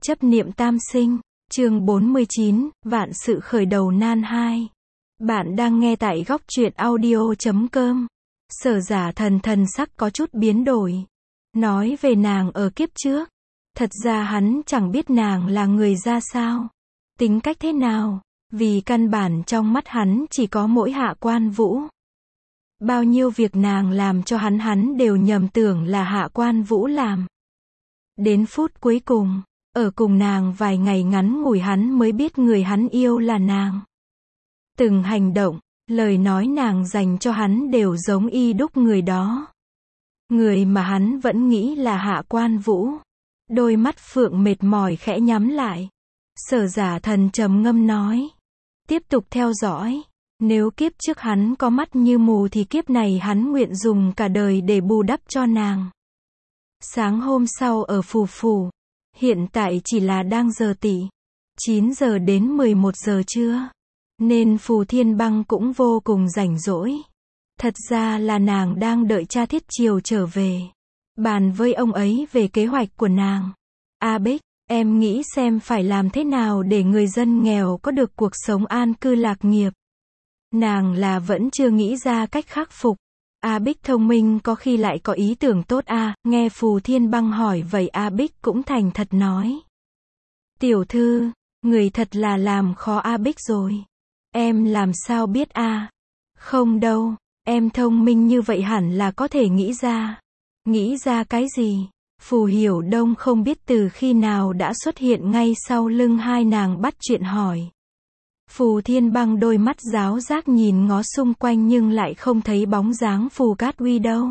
Chấp niệm tam sinh, chương 49, vạn sự khởi đầu nan 2. Bạn đang nghe tại góc truyện audio.com. Sở Giả Thần thần sắc có chút biến đổi. Nói về nàng ở kiếp trước. Thật ra hắn chẳng biết nàng là người ra sao. Tính cách thế nào. Vì căn bản trong mắt hắn chỉ có mỗi Hạ Quan Vũ. Bao nhiêu việc nàng làm cho hắn đều nhầm tưởng là Hạ Quan Vũ làm. Đến phút cuối cùng, ở cùng nàng vài ngày ngắn ngủi hắn mới biết người hắn yêu là nàng. Từng hành động, lời nói nàng dành cho hắn đều giống y đúc người đó. Người mà hắn vẫn nghĩ là Hạ Quan Vũ. Đôi mắt phượng mệt mỏi khẽ nhắm lại. Sở Giả Thần trầm ngâm nói. Tiếp tục theo dõi. Nếu kiếp trước hắn có mắt như mù thì kiếp này hắn nguyện dùng cả đời để bù đắp cho nàng. Sáng hôm sau ở Phù Phủ. Hiện tại chỉ là đang giờ tỵ 9 giờ đến 11 giờ trưa. Nên Phù Thiên Băng cũng vô cùng rảnh rỗi. Thật ra là nàng đang đợi cha Thiết Chiều trở về. Bàn với ông ấy về kế hoạch của nàng. A Bích, em nghĩ xem phải làm thế nào để người dân nghèo có được cuộc sống an cư lạc nghiệp. Nàng là vẫn chưa nghĩ ra cách khắc phục. A Bích thông minh có khi lại có ý tưởng tốt nghe Phù Thiên Băng hỏi vậy A Bích cũng thành thật nói. Tiểu thư, người thật là làm khó A Bích rồi. Em làm sao biết Không đâu, em thông minh như vậy hẳn là có thể nghĩ ra. Nghĩ ra cái gì? Phù Hiểu Đông không biết từ khi nào đã xuất hiện ngay sau lưng hai nàng bắt chuyện hỏi. Phù Thiên Băng đôi mắt giáo giác nhìn ngó xung quanh nhưng lại không thấy bóng dáng Phù Cát Uy đâu.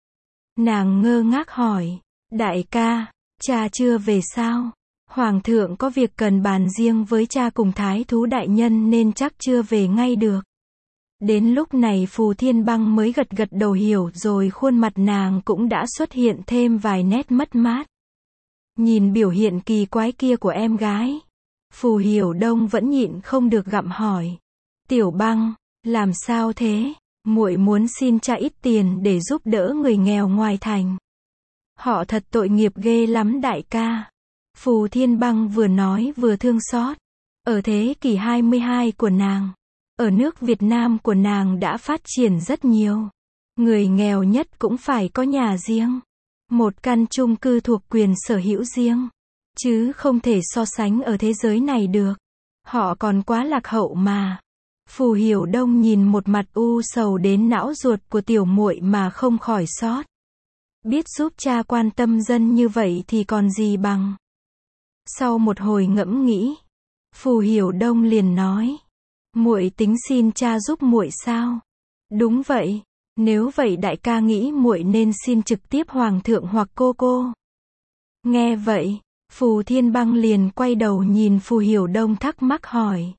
Nàng ngơ ngác hỏi, đại ca, cha chưa về sao? Hoàng thượng có việc cần bàn riêng với cha cùng Thái Thú đại nhân nên chắc chưa về ngay được. Đến lúc này Phù Thiên Băng mới gật gật đầu hiểu rồi khuôn mặt nàng cũng đã xuất hiện thêm vài nét mất mát. Nhìn biểu hiện kỳ quái kia của em gái. Phù Hiểu Đông vẫn nhịn không được gặm hỏi. Tiểu Băng, làm sao thế? Muội muốn xin cha ít tiền để giúp đỡ người nghèo ngoài thành. Họ thật tội nghiệp ghê lắm đại ca. Phù Thiên Băng vừa nói vừa thương xót. Ở thế kỷ 22 của nàng, ở nước Việt Nam của nàng đã phát triển rất nhiều. Người nghèo nhất cũng phải có nhà riêng. Một căn chung cư thuộc quyền sở hữu riêng. Chứ không thể so sánh ở thế giới này được. Họ còn quá lạc hậu mà. Phù Hiểu Đông nhìn một mặt u sầu đến não ruột của tiểu muội mà không khỏi xót. Biết giúp cha quan tâm dân như vậy thì còn gì bằng. Sau một hồi ngẫm nghĩ, Phù Hiểu Đông liền nói, muội tính xin cha giúp muội sao? Đúng vậy, nếu vậy đại ca nghĩ muội nên xin trực tiếp hoàng thượng hoặc cô. Nghe vậy, Phù Thiên Băng liền quay đầu nhìn Phù Hiểu Đông thắc mắc hỏi.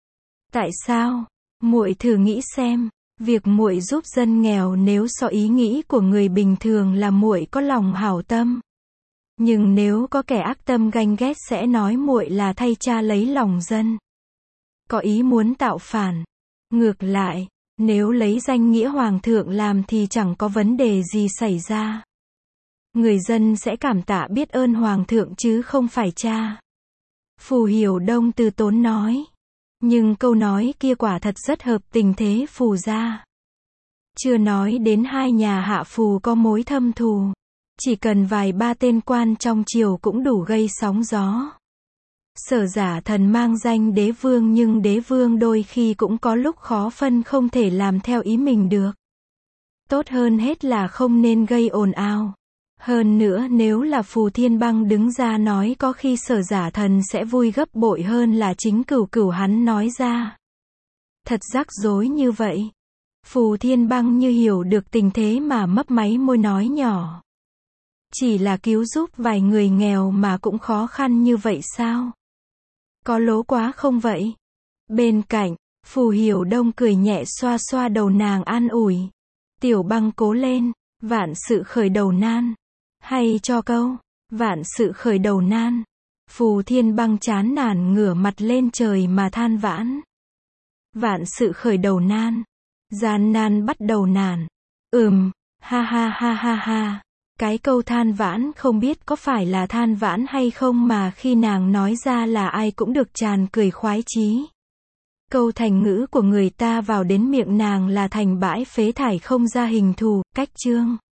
Tại sao? Muội thử nghĩ xem, việc muội giúp dân nghèo nếu so ý nghĩ của người bình thường là muội có lòng hảo tâm. Nhưng nếu có kẻ ác tâm ganh ghét sẽ nói muội là thay cha lấy lòng dân. Có ý muốn tạo phản. Ngược lại, nếu lấy danh nghĩa hoàng thượng làm thì chẳng có vấn đề gì xảy ra. Người dân sẽ cảm tạ biết ơn hoàng thượng chứ không phải cha. Phù Hiểu Đông từ tốn nói. Nhưng câu nói kia quả thật rất hợp tình thế Phù gia. Chưa nói đến hai nhà Hạ Phù có mối thâm thù. Chỉ cần vài ba tên quan trong triều cũng đủ gây sóng gió. Sở Giả Thần mang danh đế vương nhưng đế vương đôi khi cũng có lúc khó phân không thể làm theo ý mình được. Tốt hơn hết là không nên gây ồn ào. Hơn nữa nếu là Phù Thiên Băng đứng ra nói có khi Sở Giả Thần sẽ vui gấp bội hơn là chính cửu hắn nói ra. Thật rắc rối như vậy. Phù Thiên Băng như hiểu được tình thế mà mấp máy môi nói nhỏ. Chỉ là cứu giúp vài người nghèo mà cũng khó khăn như vậy sao? Có lố quá không vậy? Bên cạnh, Phù Hiểu Đông cười nhẹ xoa xoa đầu nàng an ủi. Tiểu Băng cố lên, vạn sự khởi đầu nan. Hay cho câu, vạn sự khởi đầu nan. Phù Thiên Băng chán nản ngửa mặt lên trời mà than vãn. Vạn sự khởi đầu nan. Gian nan bắt đầu nản. Ha ha ha ha ha. Cái câu than vãn không biết có phải là than vãn hay không mà khi nàng nói ra là ai cũng được tràn cười khoái chí. Câu thành ngữ của người ta vào đến miệng nàng là thành bãi phế thải không ra hình thù, cách chương.